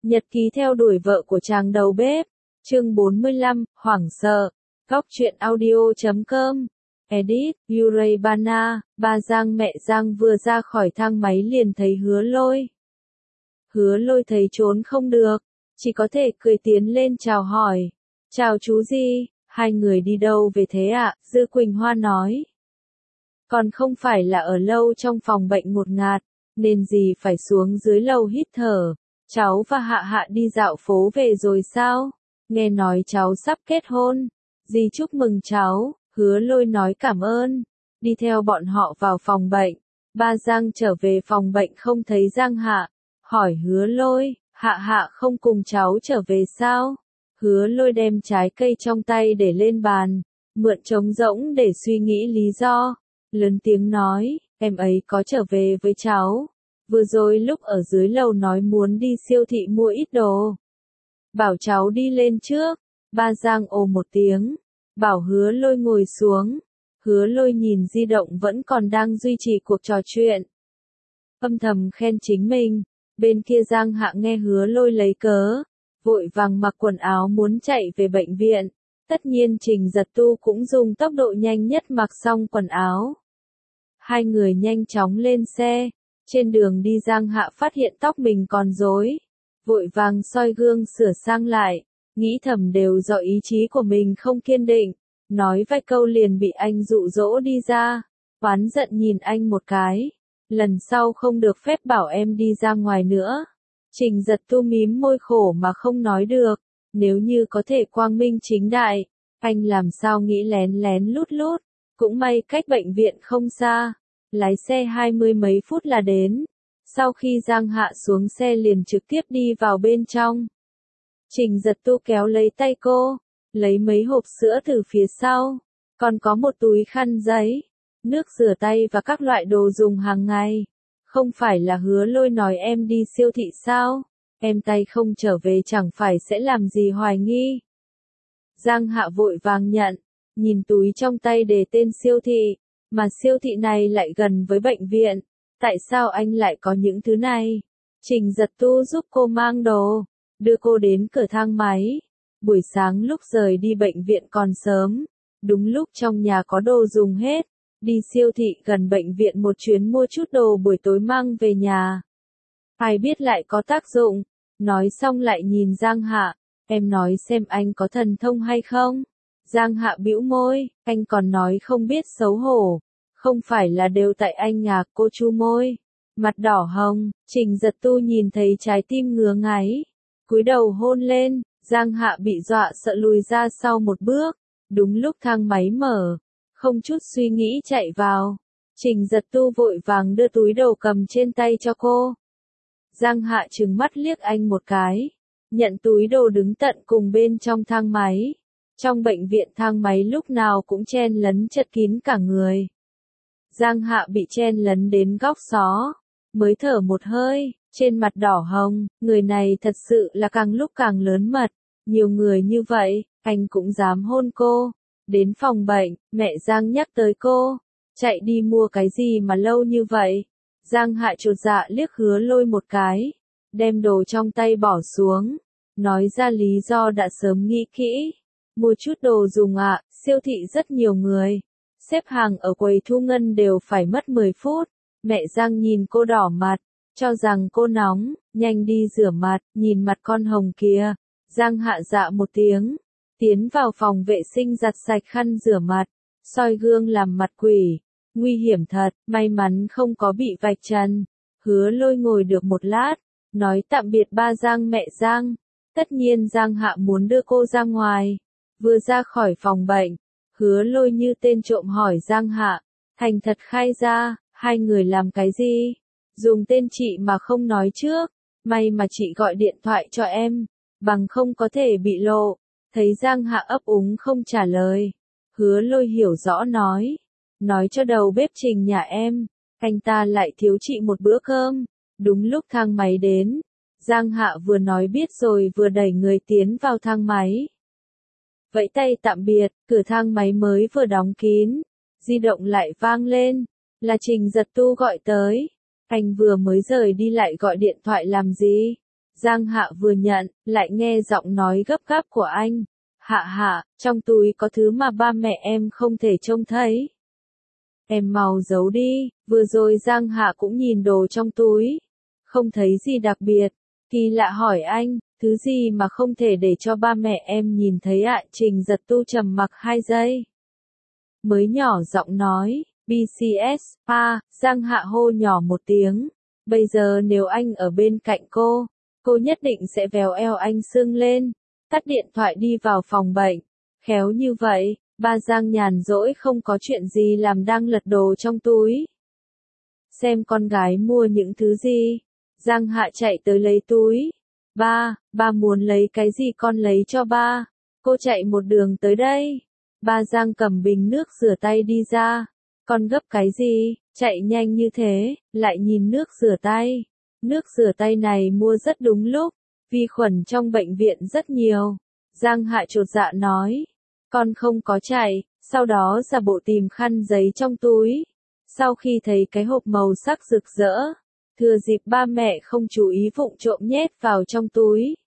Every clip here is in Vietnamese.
Nhật ký theo đuổi vợ của chàng đầu bếp. Chương 45, hoảng sợ. Góc truyện audio.com. Edit, Uray Bana. Ba Giang mẹ Giang vừa ra khỏi thang máy liền thấy Hứa Lôi. Hứa Lôi thấy trốn không được, chỉ có thể cười tiến lên chào hỏi. Chào chú gì, hai người đi đâu về thế ạ? Dư Quỳnh Hoa nói. Còn không phải là ở lâu trong phòng bệnh ngột ngạt, nên gì phải xuống dưới lầu hít thở. Cháu và Hạ Hạ đi dạo phố về rồi sao? Nghe nói cháu sắp kết hôn. Dì chúc mừng cháu. Hứa Lôi nói cảm ơn. Đi theo bọn họ vào phòng bệnh. Ba Giang trở về phòng bệnh không thấy Giang Hạ. Hỏi Hứa Lôi, Hạ Hạ không cùng cháu trở về sao? Hứa Lôi đem trái cây trong tay để lên bàn, mượn trống rỗng để suy nghĩ lý do. Lớn tiếng nói, em ấy có trở về với cháu. Vừa rồi lúc ở dưới lầu nói muốn đi siêu thị mua ít đồ. Bảo cháu đi lên trước. Ba Giang ồ một tiếng. Bảo Hứa Lôi ngồi xuống. Hứa Lôi nhìn di động vẫn còn đang duy trì cuộc trò chuyện. Âm thầm khen chính mình. Bên kia Giang Hạ nghe Hứa Lôi lấy cớ, vội vàng mặc quần áo muốn chạy về bệnh viện. Tất nhiên Trình Giật Tu cũng dùng tốc độ nhanh nhất mặc xong quần áo. Hai người nhanh chóng lên xe. Trên đường đi Giang Hạ phát hiện tóc mình còn rối. Vội vàng soi gương sửa sang lại. Nghĩ thầm đều do ý chí của mình không kiên định. Nói vài câu liền bị anh dụ dỗ đi ra. Oán giận nhìn anh một cái. Lần sau không được phép bảo em đi ra ngoài nữa. Trình Giật Tu mím môi khổ mà không nói được. Nếu như có thể quang minh chính đại, anh làm sao nghĩ lén lén lút lút. Cũng may cách bệnh viện không xa. Lái xe 20 mấy phút là đến. Sau khi Giang Hạ xuống xe liền trực tiếp đi vào bên trong. Trình Giật Tu kéo lấy tay cô, lấy mấy hộp sữa từ phía sau, còn có một túi khăn giấy, nước rửa tay và các loại đồ dùng hàng ngày. Không phải là Hứa Lôi nói em đi siêu thị sao? Em tay không trở về chẳng phải sẽ làm gì hoài nghi. Giang Hạ vội vàng nhận, nhìn túi trong tay đề tên siêu thị, mà siêu thị này lại gần với bệnh viện. Tại sao anh lại có những thứ này? Trình Giật Tu giúp cô mang đồ, đưa cô đến cửa thang máy. Buổi sáng lúc rời đi bệnh viện còn sớm, đúng lúc trong nhà có đồ dùng hết. Đi siêu thị gần bệnh viện một chuyến mua chút đồ buổi tối mang về nhà. Ai biết lại có tác dụng. Nói xong lại nhìn Giang Hạ, em nói xem anh có thần thông hay không? Giang Hạ bĩu môi, anh còn nói không biết xấu hổ. Không phải là đều tại anh à? Cô chu môi, mặt đỏ hồng. Trình Giật Tu nhìn thấy trái tim ngứa ngáy, cúi đầu hôn lên. Giang Hạ bị dọa sợ lùi ra sau một bước. Đúng lúc thang máy mở, không chút suy nghĩ chạy vào. Trình Giật Tu vội vàng đưa túi đồ cầm trên tay cho cô. Giang Hạ trừng mắt liếc anh một cái, nhận túi đồ đứng tận cùng bên trong thang máy. Trong bệnh viện thang máy lúc nào cũng chen lấn chật kín cả người. Giang Hạ bị chen lấn đến góc xó, mới thở một hơi, trên mặt đỏ hồng. Người này thật sự là càng lúc càng lớn mật. Nhiều người như vậy, anh cũng dám hôn cô. Đến phòng bệnh, mẹ Giang nhắc tới cô. Chạy đi mua cái gì mà lâu như vậy? Giang Hạ chột dạ liếc Hứa Lôi một cái, đem đồ trong tay bỏ xuống, nói ra lý do đã sớm nghĩ kỹ. Mua chút đồ dùng ạ, siêu thị rất nhiều người. Xếp hàng ở quầy thu ngân đều phải mất 10 phút. Mẹ Giang nhìn cô đỏ mặt, cho rằng cô nóng, nhanh đi rửa mặt, nhìn mặt con hồng kia. Giang Hạ dạ một tiếng, tiến vào phòng vệ sinh giặt sạch khăn rửa mặt, soi gương làm mặt quỷ. Nguy hiểm thật, may mắn không có bị vạch trần. Hứa Lôi ngồi được một lát, nói tạm biệt ba Giang mẹ Giang. Tất nhiên Giang Hạ muốn đưa cô ra ngoài. Vừa ra khỏi phòng bệnh, Hứa Lôi như tên trộm hỏi Giang Hạ, thành thật khai ra, hai người làm cái gì? Dùng tên chị mà không nói trước, may mà chị gọi điện thoại cho em, bằng không có thể bị lộ. Thấy Giang Hạ ấp úng không trả lời, Hứa Lôi hiểu rõ nói cho đầu bếp Trình nhà em, anh ta lại thiếu chị một bữa cơm. Đúng lúc thang máy đến, Giang Hạ vừa nói biết rồi vừa đẩy người tiến vào thang máy. Vẫy tay tạm biệt, cửa thang máy mới vừa đóng kín, di động lại vang lên, là Trình Giật Tu gọi tới. Anh vừa mới rời đi lại gọi điện thoại làm gì? Giang Hạ vừa nhận, lại nghe giọng nói gấp gáp của anh. Hạ Hạ, trong túi có thứ mà ba mẹ em không thể trông thấy. Em mau giấu đi, vừa rồi Giang Hạ cũng nhìn đồ trong túi. Không thấy gì đặc biệt. Kỳ lạ hỏi anh, thứ gì mà không thể để cho ba mẹ em nhìn thấy ạ? Trình Giật Tu trầm mặc 2 giây. Mới nhỏ giọng nói, BCS, Giang Hạ hô nhỏ một tiếng. Bây giờ nếu anh ở bên cạnh cô nhất định sẽ véo eo anh sưng lên. Tắt điện thoại đi vào phòng bệnh. Khéo như vậy, ba Giang nhàn rỗi không có chuyện gì làm đang lật đồ trong túi. Xem con gái mua những thứ gì. Giang Hạ chạy tới lấy túi. Ba muốn lấy cái gì con lấy cho ba. Cô chạy một đường tới đây. Ba Giang cầm bình nước rửa tay đi ra. Con gấp cái gì, chạy nhanh như thế, lại nhìn nước rửa tay. Nước rửa tay này mua rất đúng lúc, vi khuẩn trong bệnh viện rất nhiều. Giang Hạ chột dạ nói, con không có chạy, sau đó giả bộ tìm khăn giấy trong túi. Sau khi thấy cái hộp màu sắc rực rỡ, thừa dịp ba mẹ không chú ý vụng trộm nhét vào trong túi.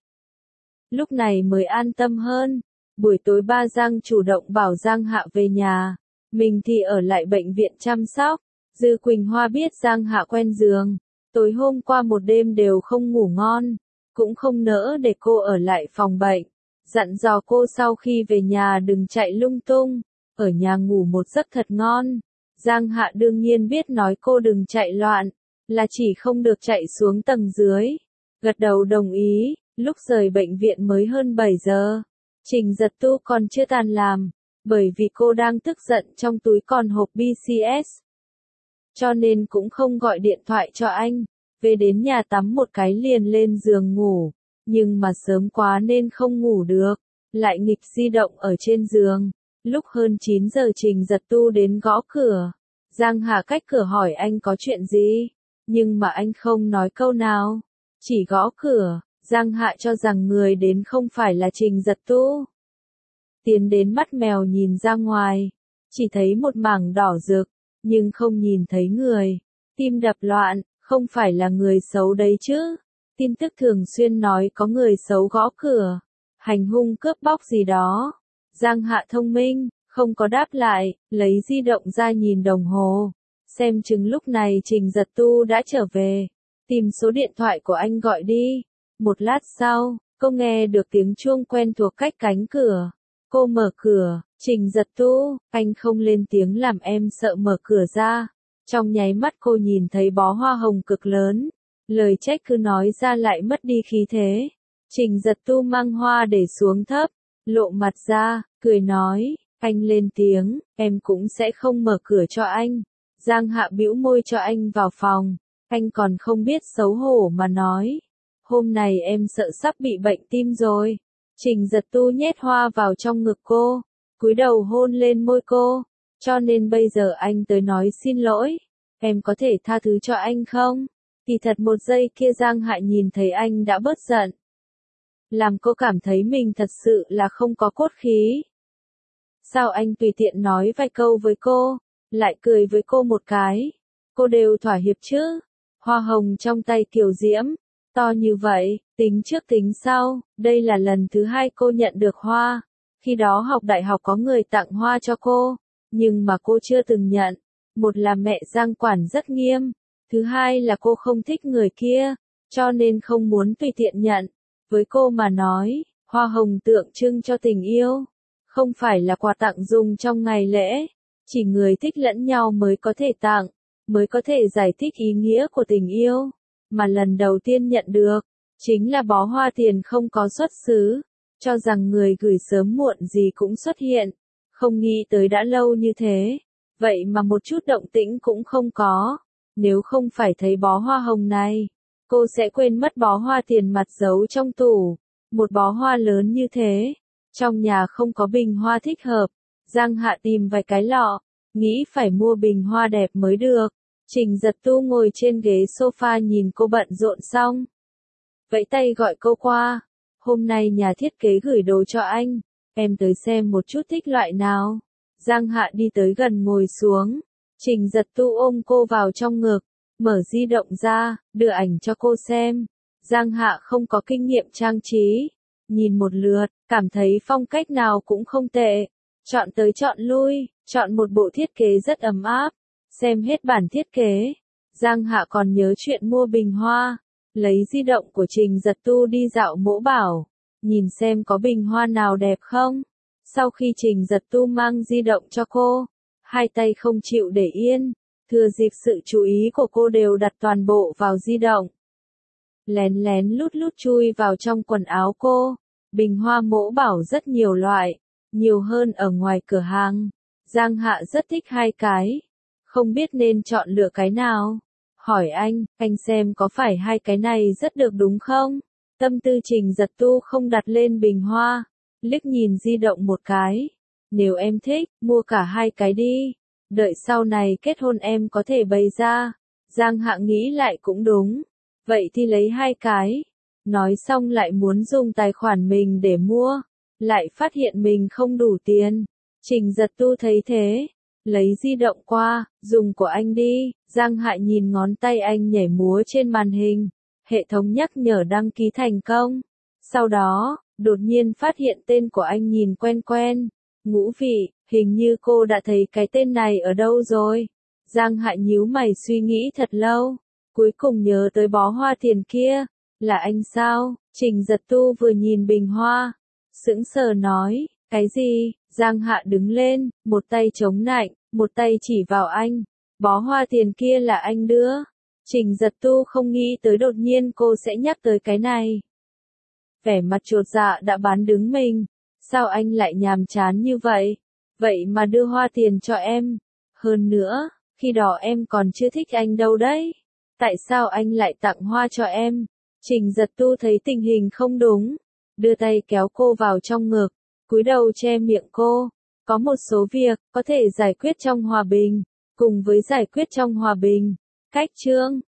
Lúc này mới an tâm hơn. Buổi tối ba Giang chủ động bảo Giang Hạ về nhà, mình thì ở lại bệnh viện chăm sóc. Dư Quỳnh Hoa biết Giang Hạ quen giường, tối hôm qua một đêm đều không ngủ ngon, cũng không nỡ để cô ở lại phòng bệnh. Dặn dò cô sau khi về nhà đừng chạy lung tung, ở nhà ngủ một giấc thật ngon. Giang Hạ đương nhiên biết nói cô đừng chạy loạn, là chỉ không được chạy xuống tầng dưới. Gật đầu đồng ý, lúc rời bệnh viện mới hơn 7 giờ. Trình Giật Tu còn chưa tan làm, bởi vì cô đang tức giận trong túi còn hộp BCS. Cho nên cũng không gọi điện thoại cho anh, về đến nhà tắm một cái liền lên giường ngủ, nhưng mà sớm quá nên không ngủ được, lại nghịch di động ở trên giường. Lúc hơn 9 giờ Trình Giật Tu đến gõ cửa, Giang Hà cách cửa hỏi anh có chuyện gì, nhưng mà anh không nói câu nào, chỉ gõ cửa. Giang Hạ cho rằng người đến không phải là Trình Giật Tu. Tiến đến mắt mèo nhìn ra ngoài, chỉ thấy một mảng đỏ rực, nhưng không nhìn thấy người. Tim đập loạn, không phải là người xấu đấy chứ. Tin tức thường xuyên nói có người xấu gõ cửa, hành hung cướp bóc gì đó. Giang Hạ thông minh, không có đáp lại, lấy di động ra nhìn đồng hồ. Xem chừng lúc này Trình Giật Tu đã trở về. Tìm số điện thoại của anh gọi đi. Một lát sau, cô nghe được tiếng chuông quen thuộc cách cánh cửa. Cô mở cửa, Trình Giật Tu, anh không lên tiếng làm em sợ mở cửa ra. Trong nháy mắt cô nhìn thấy bó hoa hồng cực lớn. Lời trách cứ nói ra lại mất đi khí thế. Trình Giật Tu mang hoa để xuống thấp, lộ mặt ra, cười nói, anh lên tiếng, em cũng sẽ không mở cửa cho anh. Giang Hạ bĩu môi cho anh vào phòng, anh còn không biết xấu hổ mà nói. Hôm nay em sợ sắp bị bệnh tim rồi. Trình Giật Tu nhét hoa vào trong ngực cô, cúi đầu hôn lên môi cô. Cho nên bây giờ anh tới nói xin lỗi. Em có thể tha thứ cho anh không? Kỳ thật một giây kia Giang Hạ nhìn thấy anh đã bớt giận. Làm cô cảm thấy mình thật sự là không có cốt khí. Sao anh tùy tiện nói vài câu với cô, lại cười với cô một cái. Cô đều thỏa hiệp chứ. Hoa hồng trong tay Kiều Diễm. To như vậy, tính trước tính sau, đây là lần thứ 2 cô nhận được hoa. Khi đó học đại học có người tặng hoa cho cô, nhưng mà cô chưa từng nhận. Một là mẹ Giang quản rất nghiêm, thứ hai là cô không thích người kia, cho nên không muốn tùy tiện nhận. Với cô mà nói, hoa hồng tượng trưng cho tình yêu, không phải là quà tặng dùng trong ngày lễ, chỉ người thích lẫn nhau mới có thể tặng, mới có thể giải thích ý nghĩa của tình yêu. Mà lần đầu tiên nhận được, chính là bó hoa tiền không có xuất xứ, cho rằng người gửi sớm muộn gì cũng xuất hiện, không nghĩ tới đã lâu như thế, vậy mà một chút động tĩnh cũng không có. Nếu không phải thấy bó hoa hồng này, cô sẽ quên mất bó hoa tiền mặt giấu trong tủ. Một bó hoa lớn như thế, trong nhà không có bình hoa thích hợp. Giang Hạ tìm vài cái lọ, nghĩ phải mua bình hoa đẹp mới được. Trình Giật Tu ngồi trên ghế sofa nhìn cô bận rộn xong, vẫy tay gọi cô qua. Hôm nay nhà thiết kế gửi đồ cho anh, em tới xem một chút thích loại nào. Giang Hạ đi tới gần ngồi xuống. Trình Giật Tu ôm cô vào trong ngực, mở di động ra, đưa ảnh cho cô xem. Giang Hạ không có kinh nghiệm trang trí. Nhìn một lượt, cảm thấy phong cách nào cũng không tệ. Chọn tới chọn lui, chọn một bộ thiết kế rất ấm áp. Xem hết bản thiết kế. Giang Hạ còn nhớ chuyện mua bình hoa. Lấy di động của Trình Giật Tu đi dạo Mỗ Bảo. Nhìn xem có bình hoa nào đẹp không. Sau khi Trình Giật Tu mang di động cho cô, hai tay không chịu để yên. Thừa dịp sự chú ý của cô đều đặt toàn bộ vào di động. Lén lén lút lút chui vào trong quần áo cô. Bình hoa Mỗ Bảo rất nhiều loại, nhiều hơn ở ngoài cửa hàng. Giang Hạ rất thích hai cái. Không biết nên chọn lựa cái nào. Hỏi anh xem có phải hai cái này rất được đúng không? Tâm tư Trình Giật Tu không đặt lên bình hoa. Liếc nhìn di động một cái. Nếu em thích, mua cả hai cái đi. Đợi sau này kết hôn em có thể bày ra. Giang Hạ nghĩ lại cũng đúng. Vậy thì lấy hai cái. Nói xong lại muốn dùng tài khoản mình để mua. Lại phát hiện mình không đủ tiền. Trình Giật Tu thấy thế. Lấy di động qua, dùng của anh đi. Giang Hạ nhìn ngón tay anh nhảy múa trên màn hình. Hệ thống nhắc nhở đăng ký thành công. Sau đó, đột nhiên phát hiện tên của anh nhìn quen quen. Ngũ Vị, hình như cô đã thấy cái tên này ở đâu rồi. Giang Hạ nhíu mày suy nghĩ thật lâu. Cuối cùng nhớ tới bó hoa tiền kia. Là anh sao? Trình Giật Tu vừa nhìn bình hoa. Sững sờ nói, cái gì? Giang Hạ đứng lên, một tay chống nạnh, một tay chỉ vào anh. Bó hoa tiền kia là anh đưa. Trình Giật Tu không nghĩ tới đột nhiên cô sẽ nhắc tới cái này. Vẻ mặt chột dạ đã bán đứng mình. Sao anh lại nhàm chán như vậy? Vậy mà đưa hoa tiền cho em. Hơn nữa, khi đó em còn chưa thích anh đâu đấy. Tại sao anh lại tặng hoa cho em? Trình Giật Tu thấy tình hình không đúng. Đưa tay kéo cô vào trong ngực. Cúi đầu che miệng cô. Có một số việc, có thể giải quyết trong hòa bình. Cùng với giải quyết trong hòa bình. Cách chương